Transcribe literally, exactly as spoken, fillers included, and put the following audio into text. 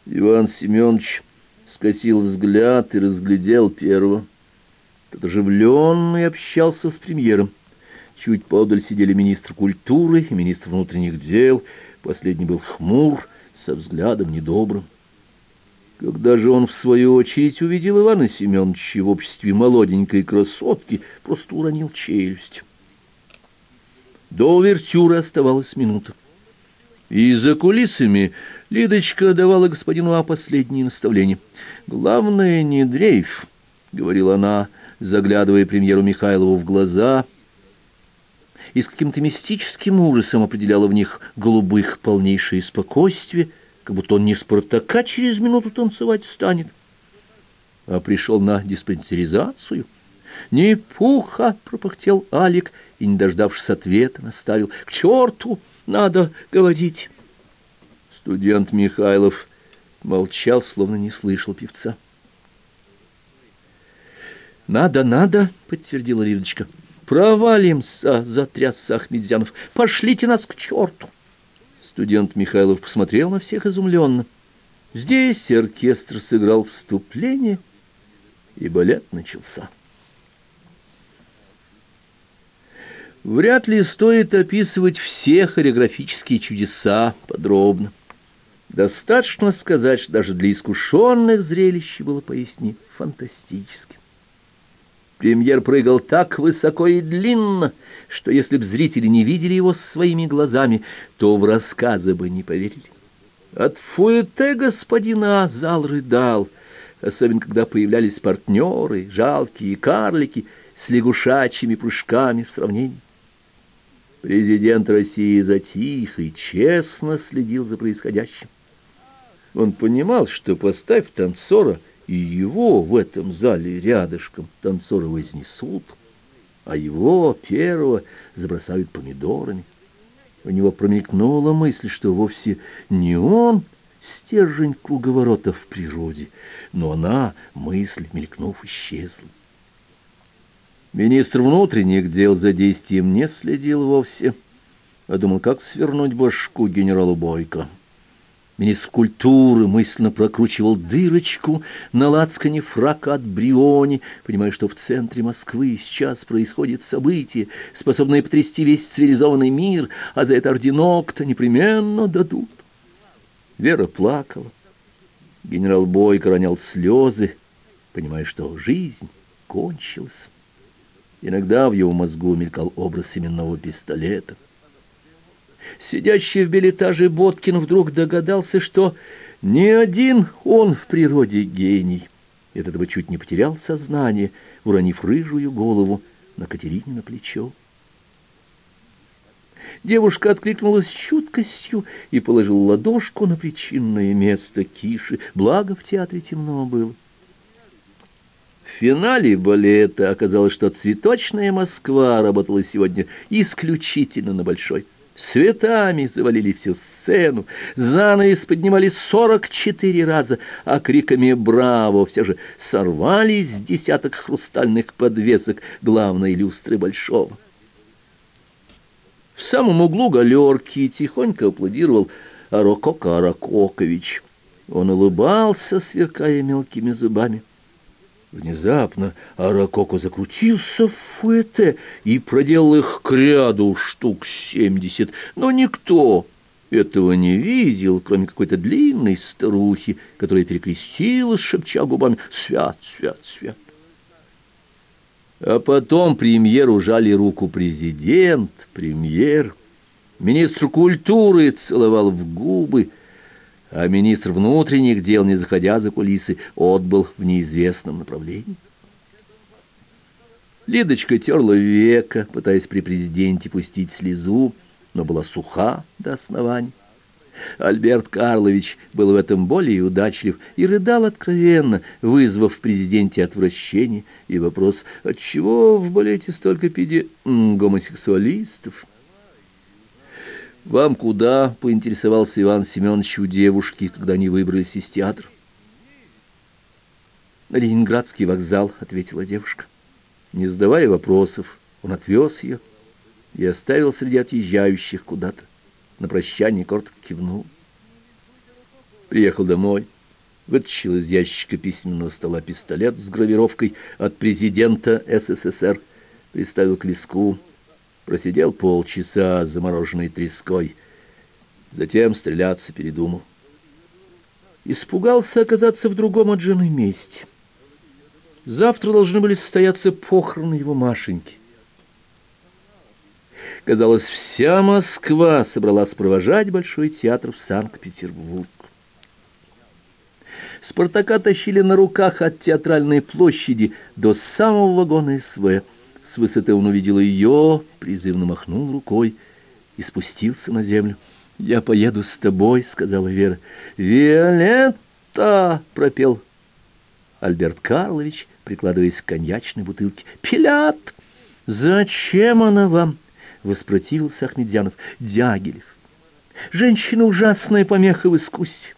Иван Семенович скосил взгляд и разглядел первого. Тот оживленный общался с премьером. Чуть поодаль сидели министр культуры и министр внутренних дел. Последний был хмур, со взглядом недобрым. Когда же он, в свою очередь, увидел Ивана Семеновича в обществе молоденькой красотки, просто уронил челюсть. До увертюры оставалась минута. И за кулисами Лидочка давала господину А последние наставления. «Главное, не дрейф», — говорила она, заглядывая премьеру Михайлову в глаза, и с каким-то мистическим ужасом определяла в них голубых полнейшее спокойствие, как будто он не Спартака через минуту танцевать станет, а пришел на диспансеризацию. «Не пуха!» — пропыхтел Алик, и, не дождавшись ответа, наставил: «К черту надо говорить!» Студент Михайлов молчал, словно не слышал певца. «Надо, надо!» — подтвердила Лидочка. «Провалимся!» — затрясся Ахмедзянов. «Пошлите нас к черту!» Студент Михайлов посмотрел на всех изумленно. Здесь оркестр сыграл вступление, и балет начался. Вряд ли стоит описывать все хореографические чудеса подробно. Достаточно сказать, что даже для искушенных зрелище было поистине фантастическим. Премьер прыгал так высоко и длинно, что если б зрители не видели его своими глазами, то в рассказы бы не поверили. От фуэте господина А зал рыдал, особенно когда появлялись партнеры, жалкие карлики с лягушачьими прыжками в сравнении. Президент России затих и честно следил за происходящим. Он понимал, что, поставь танцора и его в этом зале рядышком, танцоры вознесут, а его, первого, забросают помидорами. У него промелькнула мысль, что вовсе не он стержень круговорота в природе, но она, мысль, мелькнув, исчезла. Министр внутренних дел за действием не следил вовсе, а думал, как свернуть башку генералу Бойко. Министр культуры мысленно прокручивал дырочку на лацкане фрака от Бриони, понимая, что в центре Москвы сейчас происходит событие, способное потрясти весь цивилизованный мир, а за это орденок-то непременно дадут. Вера плакала. Генерал Бойко ронял слезы, понимая, что жизнь кончилась. Иногда в его мозгу мелькал образ именного пистолета. Сидящий в билетаже Боткин вдруг догадался, что не один он в природе гений, и от этого чуть не потерял сознание, уронив рыжую голову на Катеринино плечо. Девушка откликнулась с чуткостью и положила ладошку на причинное место Киши, благо в театре темно было. В финале балета оказалось, что цветочная Москва работала сегодня исключительно на большой. Цветами завалили всю сцену, занавес поднимали сорок четыре раза, а криками «Браво!» все же сорвались с десяток хрустальных подвесок главной люстры Большого. В самом углу галерки тихонько аплодировал Арококо Аракокович. Он улыбался, сверкая мелкими зубами. Внезапно Аракоко закрутился в фуэте и проделал их к ряду штук семьдесят, но никто этого не видел, кроме какой-то длинной старухи, которая перекрестилась, шепча губами «Свят, свят, свят». А потом премьеру жали руку президент, премьер, министр культуры целовал в губы, а министр внутренних дел, не заходя за кулисы, отбыл в неизвестном направлении. Лидочка терла веко, пытаясь при президенте пустить слезу, но была суха до основания. Альберт Карлович был в этом более удачлив и рыдал откровенно, вызвав в президенте отвращение и вопрос: отчего в балете столько педи... гомосексуалистов? «Вам куда?» — поинтересовался Иван Семенович у девушки, когда они выбрались из театра. «На Ленинградский вокзал», — ответила девушка. Не задавая вопросов, он отвез ее и оставил среди отъезжающих куда-то. На прощание коротко кивнул. Приехал домой. вытащил из ящика письменного стола пистолет с гравировкой «От президента СССР», приставил к виску, просидел полчаса с замороженной треской, затем стреляться передумал. Испугался оказаться в другом от жены месте. Завтра должны были состояться похороны его Машеньки. Казалось, вся Москва собралась провожать Большой театр в Санкт-Петербург. Спартака тащили на руках от Театральной площади до самого вагона СВ. С высоты он увидел ее, призывно махнул рукой и спустился на землю. «Я поеду с тобой», — сказала Вера. «Виолетта!» — пропел Альберт Карлович, прикладываясь к коньячной бутылке. «Пилят!» «Зачем она вам?» — воспротивился Ахмедзянов. «Дягилев. Женщина — ужасная помеха в искусстве.